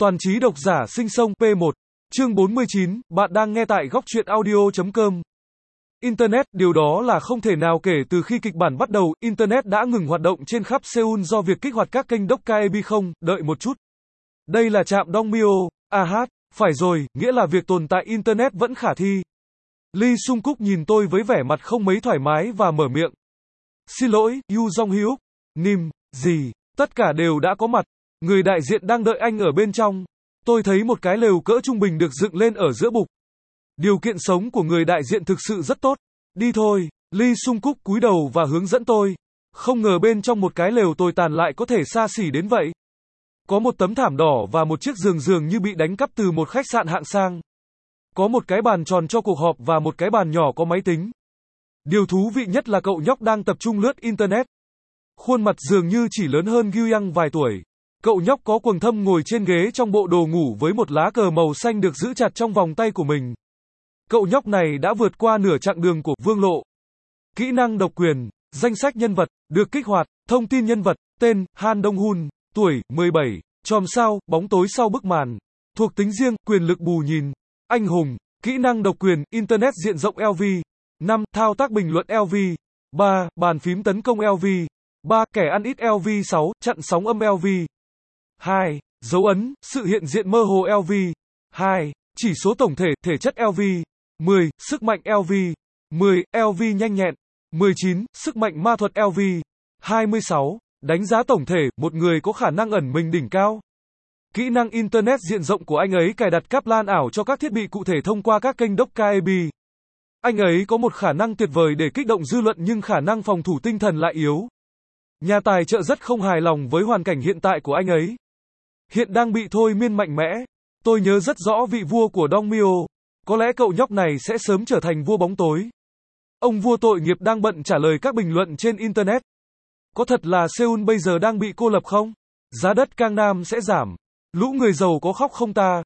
Toàn trí độc giả sinh sông P1, chương 49, bạn đang nghe tại góc truyện audio.com. Internet, điều đó là không thể nào kể từ khi kịch bản bắt đầu, Internet đã ngừng hoạt động trên khắp Seoul do việc kích hoạt các kênh Dokkaebi không, đợi một chút. Đây là trạm Dongmyo, phải rồi, nghĩa là việc tồn tại Internet vẫn khả thi. Lee Sung-kuk nhìn tôi với vẻ mặt không mấy thoải mái và mở miệng. Xin lỗi, Yoo Jong-hyuk, Nim, gì, tất cả đều đã có mặt. Người đại diện đang đợi anh ở bên trong. Tôi thấy một cái lều cỡ trung bình được dựng lên ở giữa bục. Điều kiện sống của người đại diện thực sự rất tốt. Đi thôi, Lee Sung-kuk cúi đầu và hướng dẫn tôi. Không ngờ bên trong một cái lều tồi tàn lại có thể xa xỉ đến vậy. Có một tấm thảm đỏ và một chiếc giường dường như bị đánh cắp từ một khách sạn hạng sang. Có một cái bàn tròn cho cuộc họp và một cái bàn nhỏ có máy tính. Điều thú vị nhất là cậu nhóc đang tập trung lướt Internet. Khuôn mặt dường như chỉ lớn hơn Gyuyang vài tuổi. Cậu nhóc có quầng thâm ngồi trên ghế trong bộ đồ ngủ với một lá cờ màu xanh được giữ chặt trong vòng tay của mình. Cậu nhóc này đã vượt qua nửa chặng đường của vương lộ. Kỹ năng độc quyền, danh sách nhân vật, được kích hoạt, thông tin nhân vật, tên, Han Dong-hun, tuổi, 17, chòm sao, bóng tối sau bức màn. Thuộc tính riêng, quyền lực bù nhìn, anh hùng, kỹ năng độc quyền, Internet diện rộng LV. 5. Thao tác bình luận LV. 3. Bàn phím tấn công LV. 3. Kẻ ăn ít LV. 6. Chặn sóng âm LV. 2. Dấu ấn, sự hiện diện mơ hồ LV. 2. Chỉ số tổng thể, thể chất LV. 10. Sức mạnh LV. 10. LV nhanh nhẹn. 19. Sức mạnh ma thuật LV. 26. Đánh giá tổng thể, một người có khả năng ẩn mình đỉnh cao. Kỹ năng Internet diện rộng của anh ấy cài đặt cáp LAN ảo cho các thiết bị cụ thể thông qua các kênh Dokkaebi. Anh ấy có một khả năng tuyệt vời để kích động dư luận nhưng khả năng phòng thủ tinh thần lại yếu. Nhà tài trợ rất không hài lòng với hoàn cảnh hiện tại của anh ấy. Hiện đang bị thôi miên mạnh mẽ. Tôi nhớ rất rõ vị vua của Dongmyo. Có lẽ cậu nhóc này sẽ sớm trở thành vua bóng tối. Ông vua tội nghiệp đang bận trả lời các bình luận trên Internet. Có thật là Seoul bây giờ đang bị cô lập không? Giá đất Gangnam sẽ giảm. Lũ người giàu có khóc không ta?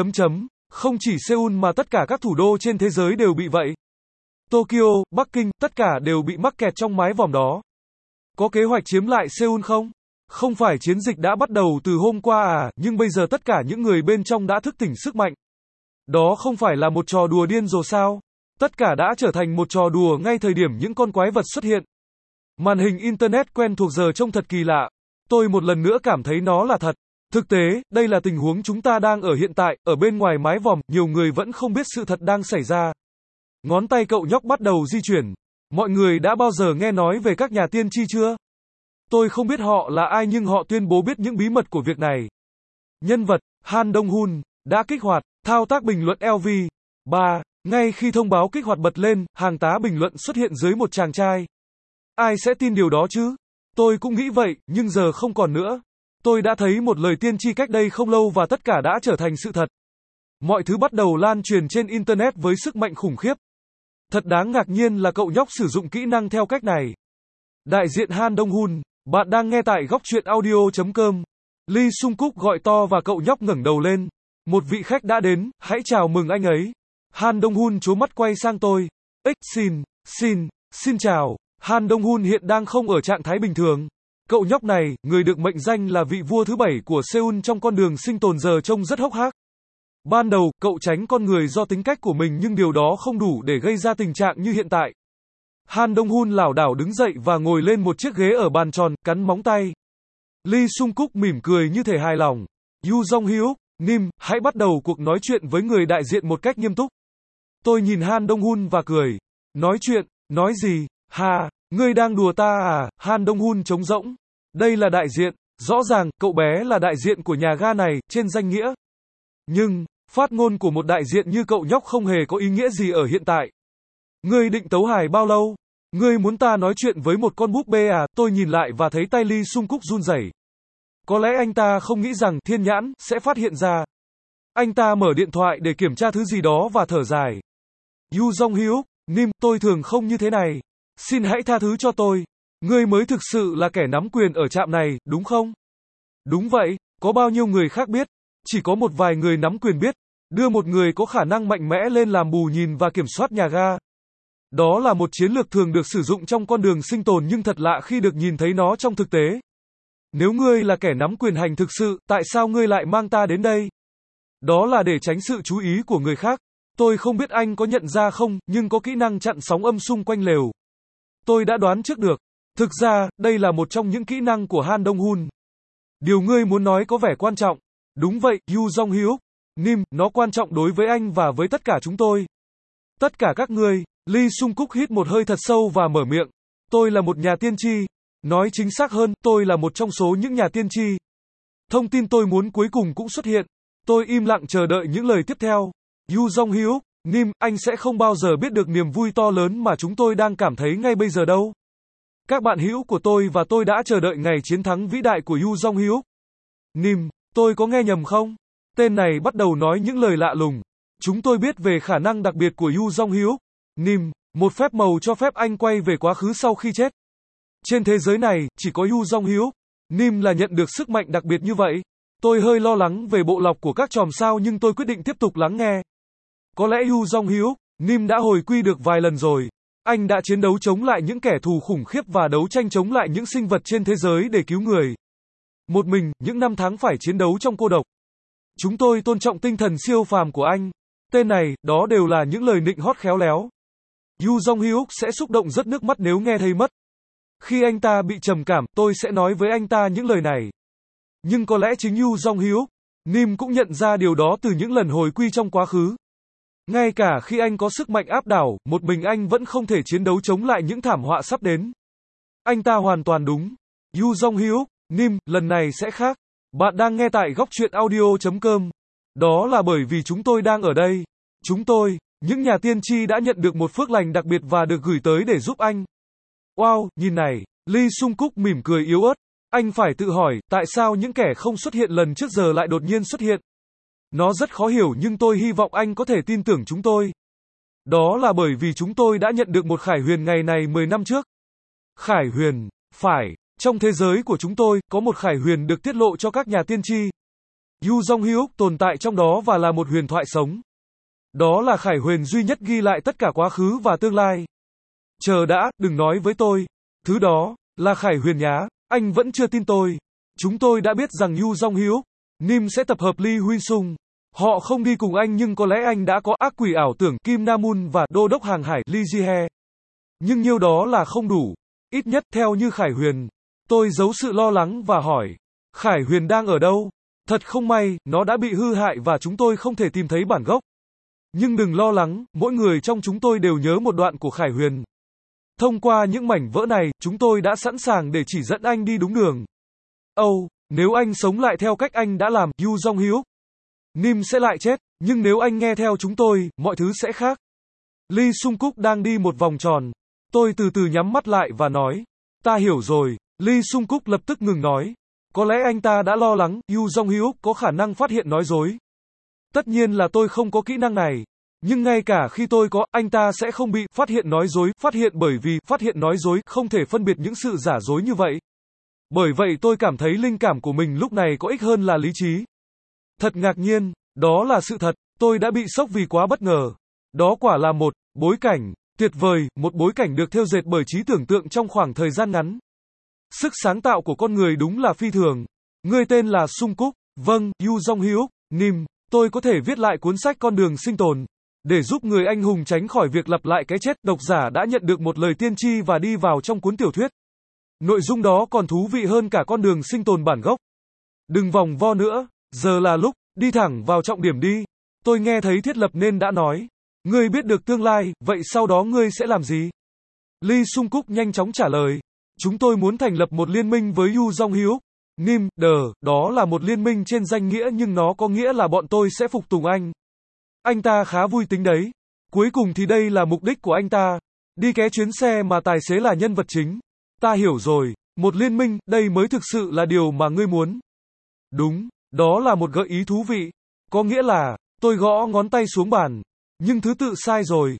Không chỉ Seoul mà tất cả các thủ đô trên thế giới đều bị vậy. Tokyo, Bắc Kinh, tất cả đều bị mắc kẹt trong mái vòm đó. Có kế hoạch chiếm lại Seoul không? Không phải chiến dịch đã bắt đầu từ hôm qua à, nhưng bây giờ tất cả những người bên trong đã thức tỉnh sức mạnh. Đó không phải là một trò đùa điên rồ sao? Tất cả đã trở thành một trò đùa ngay thời điểm những con quái vật xuất hiện. Màn hình Internet quen thuộc giờ trông thật kỳ lạ. Tôi một lần nữa cảm thấy nó là thật. Thực tế, đây là tình huống chúng ta đang ở hiện tại, ở bên ngoài mái vòm, nhiều người vẫn không biết sự thật đang xảy ra. Ngón tay cậu nhóc bắt đầu di chuyển. Mọi người đã bao giờ nghe nói về các nhà tiên tri chưa? Tôi không biết họ là ai nhưng họ tuyên bố biết những bí mật của việc này. Nhân vật, Han Dong-hun, đã kích hoạt, thao tác bình luận LV. 3. Ngay khi thông báo kích hoạt bật lên, hàng tá bình luận xuất hiện dưới một chàng trai. Ai sẽ tin điều đó chứ? Tôi cũng nghĩ vậy, nhưng giờ không còn nữa. Tôi đã thấy một lời tiên tri cách đây không lâu và tất cả đã trở thành sự thật. Mọi thứ bắt đầu lan truyền trên Internet với sức mạnh khủng khiếp. Thật đáng ngạc nhiên là cậu nhóc sử dụng kỹ năng theo cách này. Đại diện Han Dong-hun, bạn đang nghe tại góc truyện audio.com. Lee Sung-kuk gọi to và cậu nhóc ngẩng đầu lên. Một vị khách đã đến, hãy chào mừng anh ấy. Han Dong-hun trố mắt quay sang tôi. Xin chào. Han Dong-hun hiện đang không ở trạng thái bình thường. Cậu nhóc này, người được mệnh danh là vị vua thứ 7 của Seoul trong con đường sinh tồn giờ trông rất hốc hác. Ban đầu, cậu tránh con người do tính cách của mình nhưng điều đó không đủ để gây ra tình trạng như hiện tại. Han Dong-hun lảo đảo đứng dậy và ngồi lên một chiếc ghế ở bàn tròn, cắn móng tay. Lee Sung-kuk mỉm cười như thể hài lòng. Yoo Jong-hyuk, Nim, hãy bắt đầu cuộc nói chuyện với người đại diện một cách nghiêm túc. Tôi nhìn Han Dong-hun và cười. Nói chuyện, nói gì? Ngươi đang đùa ta à? Han Dong-hun trống rỗng. Đây là đại diện, rõ ràng, cậu bé là đại diện của nhà ga này, trên danh nghĩa. Nhưng, phát ngôn của một đại diện như cậu nhóc không hề có ý nghĩa gì ở hiện tại. Ngươi định tấu hài bao lâu? Ngươi muốn ta nói chuyện với một con búp bê à? Tôi nhìn lại và thấy tay Lee Sung-kuk run rẩy. Có lẽ anh ta không nghĩ rằng thiên nhãn sẽ phát hiện ra. Anh ta mở điện thoại để kiểm tra thứ gì đó và thở dài. Yoo Jong-hyuk, Nim, tôi thường không như thế này. Xin hãy tha thứ cho tôi. Ngươi mới thực sự là kẻ nắm quyền ở trạm này, đúng không? Đúng vậy, có bao nhiêu người khác biết? Chỉ có một vài người nắm quyền biết. Đưa một người có khả năng mạnh mẽ lên làm bù nhìn và kiểm soát nhà ga. Đó là một chiến lược thường được sử dụng trong con đường sinh tồn nhưng thật lạ khi được nhìn thấy nó trong thực tế. Nếu ngươi là kẻ nắm quyền hành thực sự, tại sao ngươi lại mang ta đến đây? Đó là để tránh sự chú ý của người khác. Tôi không biết anh có nhận ra không, nhưng có kỹ năng chặn sóng âm xung quanh lều. Tôi đã đoán trước được. Thực ra, đây là một trong những kỹ năng của Han Dong-hun. Điều ngươi muốn nói có vẻ quan trọng. Đúng vậy, Yoo Jong-hyuk. Nim, nó quan trọng đối với anh và với tất cả chúng tôi. Tất cả các ngươi. Lee Sung-kuk hít một hơi thật sâu và mở miệng. Tôi là một nhà tiên tri. Nói chính xác hơn, tôi là một trong số những nhà tiên tri. Thông tin tôi muốn cuối cùng cũng xuất hiện. Tôi im lặng chờ đợi những lời tiếp theo. Yoo Jong-hyuk, Nim, anh sẽ không bao giờ biết được niềm vui to lớn mà chúng tôi đang cảm thấy ngay bây giờ đâu. Các bạn hữu của tôi và tôi đã chờ đợi ngày chiến thắng vĩ đại của Yoo Jong-hyuk. Nim, tôi có nghe nhầm không? Tên này bắt đầu nói những lời lạ lùng. Chúng tôi biết về khả năng đặc biệt của Yoo Jong-hyuk. Nim, một phép màu cho phép anh quay về quá khứ sau khi chết. Trên thế giới này, chỉ có Yoo Jong-hyuk. Nim là nhận được sức mạnh đặc biệt như vậy. Tôi hơi lo lắng về bộ lọc của các chòm sao nhưng tôi quyết định tiếp tục lắng nghe. Có lẽ Yoo Jong-hyuk, Nim đã hồi quy được vài lần rồi. Anh đã chiến đấu chống lại những kẻ thù khủng khiếp và đấu tranh chống lại những sinh vật trên thế giới để cứu người. Một mình, những năm tháng phải chiến đấu trong cô độc. Chúng tôi tôn trọng tinh thần siêu phàm của anh. Tên này, đó đều là những lời nịnh hót khéo léo. Yoo Jong-hyuk sẽ xúc động rất nước mắt nếu nghe thấy mất. Khi anh ta bị trầm cảm, tôi sẽ nói với anh ta những lời này. Nhưng có lẽ chính Yoo Jong-hyuk, Nim cũng nhận ra điều đó từ những lần hồi quy trong quá khứ. Ngay cả khi anh có sức mạnh áp đảo, một mình anh vẫn không thể chiến đấu chống lại những thảm họa sắp đến. Anh ta hoàn toàn đúng. Yoo Jong-hyuk, Nim, lần này sẽ khác. Bạn đang nghe tại góc truyện audio.com. Đó là bởi vì chúng tôi đang ở đây. Chúng tôi, những nhà tiên tri đã nhận được một phước lành đặc biệt và được gửi tới để giúp anh. Wow, nhìn này. Lee Sung-kuk mỉm cười yếu ớt. Anh phải tự hỏi, tại sao những kẻ không xuất hiện lần trước giờ lại đột nhiên xuất hiện? Nó rất khó hiểu nhưng tôi hy vọng anh có thể tin tưởng chúng tôi. Đó là bởi vì chúng tôi đã nhận được một khải huyền ngày này 10 năm trước. Khải huyền, phải, trong thế giới của chúng tôi, có một khải huyền được tiết lộ cho các nhà tiên tri. Yoo Jong-hyuk tồn tại trong đó và là một huyền thoại sống. Đó là khải huyền duy nhất ghi lại tất cả quá khứ và tương lai. Chờ đã, đừng nói với tôi. Thứ đó, là khải huyền nhá, anh vẫn chưa tin tôi. Chúng tôi đã biết rằng Yoo Jong-hyuk, Nim sẽ tập hợp Lee Huy-sung. Họ không đi cùng anh nhưng có lẽ anh đã có ác quỷ ảo tưởng Kim Namun và đô đốc hàng hải Lee Ji-he. Nhưng nhiêu đó là không đủ. Ít nhất theo như khải huyền. Tôi giấu sự lo lắng và hỏi. Khải huyền đang ở đâu? Thật không may, nó đã bị hư hại và chúng tôi không thể tìm thấy bản gốc. Nhưng đừng lo lắng, mỗi người trong chúng tôi đều nhớ một đoạn của khải huyền. Thông qua những mảnh vỡ này, chúng tôi đã sẵn sàng để chỉ dẫn anh đi đúng đường. Nếu anh sống lại theo cách anh đã làm, Yoo Jong-hyuk, Nim sẽ lại chết, nhưng nếu anh nghe theo chúng tôi, mọi thứ sẽ khác. Lee Sung-kuk đang đi một vòng tròn. Tôi từ từ nhắm mắt lại và nói, ta hiểu rồi. Lee Sung-kuk lập tức ngừng nói. Có lẽ anh ta đã lo lắng, Yoo Jong-hyuk có khả năng phát hiện nói dối. Tất nhiên là tôi không có kỹ năng này. Nhưng ngay cả khi tôi có, anh ta sẽ không bị phát hiện nói dối, phát hiện bởi vì phát hiện nói dối không thể phân biệt những sự giả dối như vậy. Bởi vậy tôi cảm thấy linh cảm của mình lúc này có ích hơn là lý trí. Thật ngạc nhiên, đó là sự thật, tôi đã bị sốc vì quá bất ngờ. Đó quả là một bối cảnh tuyệt vời, một bối cảnh được thêu dệt bởi trí tưởng tượng trong khoảng thời gian ngắn. Sức sáng tạo của con người đúng là phi thường. Người tên là Sung-kuk, vâng, Yoo Jong-hyuk, Nim, tôi có thể viết lại cuốn sách Con đường sinh tồn. Để giúp người anh hùng tránh khỏi việc lặp lại cái chết, độc giả đã nhận được một lời tiên tri và đi vào trong cuốn tiểu thuyết. Nội dung đó còn thú vị hơn cả con đường sinh tồn bản gốc. Đừng vòng vo nữa, giờ là lúc, đi thẳng vào trọng điểm đi. Tôi nghe thấy thiết lập nên đã nói. Ngươi biết được tương lai, vậy sau đó ngươi sẽ làm gì? Lee Sung-kuk nhanh chóng trả lời. Chúng tôi muốn thành lập một liên minh với Yoo Jong-hyuk. Nim, đó là một liên minh trên danh nghĩa nhưng nó có nghĩa là bọn tôi sẽ phục tùng anh. Anh ta khá vui tính đấy. Cuối cùng thì đây là mục đích của anh ta. Đi ké chuyến xe mà tài xế là nhân vật chính. Ta hiểu rồi. Một liên minh, đây mới thực sự là điều mà ngươi muốn. Đúng, đó là một gợi ý thú vị. Có nghĩa là, tôi gõ ngón tay xuống bàn. Nhưng thứ tự sai rồi.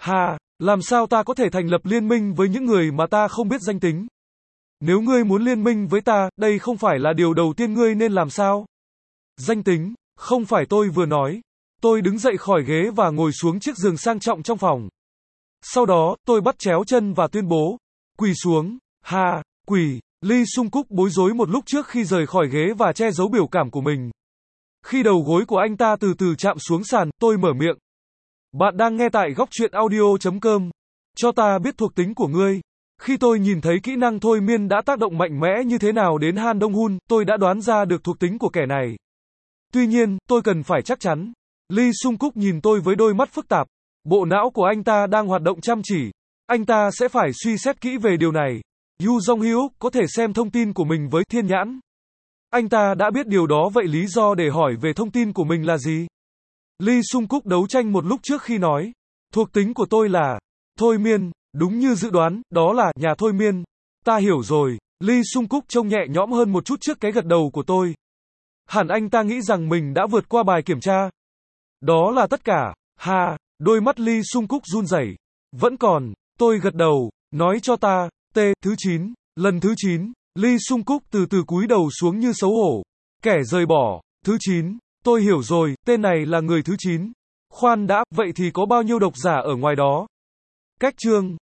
Làm sao ta có thể thành lập liên minh với những người mà ta không biết danh tính? Nếu ngươi muốn liên minh với ta, đây không phải là điều đầu tiên ngươi nên làm sao? Danh tính, không phải tôi vừa nói. Tôi đứng dậy khỏi ghế và ngồi xuống chiếc giường sang trọng trong phòng. Sau đó, tôi bắt chéo chân và tuyên bố. Quỳ xuống. Quỳ. Lee Sung Cúc bối rối một lúc trước khi rời khỏi ghế và che giấu biểu cảm của mình. Khi đầu gối của anh ta từ từ chạm xuống sàn, tôi mở miệng. Bạn đang nghe tại góc truyện audio.com. Cho ta biết thuộc tính của ngươi. Khi tôi nhìn thấy kỹ năng thôi miên đã tác động mạnh mẽ như thế nào đến Han Dong-hun, tôi đã đoán ra được thuộc tính của kẻ này. Tuy nhiên, tôi cần phải chắc chắn. Lee Sung Cúc nhìn tôi với đôi mắt phức tạp. Bộ não của anh ta đang hoạt động chăm chỉ. Anh ta sẽ phải suy xét kỹ về điều này. Yoo Jong-hyuk có thể xem thông tin của mình với thiên nhãn. Anh ta đã biết điều đó, vậy lý do để hỏi về thông tin của mình là gì? Lee Sung Cúc đấu tranh một lúc trước khi nói. Thuộc tính của tôi là thôi miên, đúng như dự đoán, đó là nhà thôi miên. Ta hiểu rồi. Lee Sung Cúc trông nhẹ nhõm hơn một chút trước cái gật đầu của tôi. Hẳn anh ta nghĩ rằng mình đã vượt qua bài kiểm tra. Đó là tất cả. Ha, đôi mắt Lee Sung Cúc run rẩy. Vẫn còn, tôi gật đầu, nói cho ta, thứ 9, lần thứ 9, Lee Sung Cúc từ từ cúi đầu xuống như xấu hổ. Kẻ rời bỏ, thứ 9, tôi hiểu rồi, tên này là người thứ 9. Khoan đã, vậy thì có bao nhiêu độc giả ở ngoài đó? Cách chương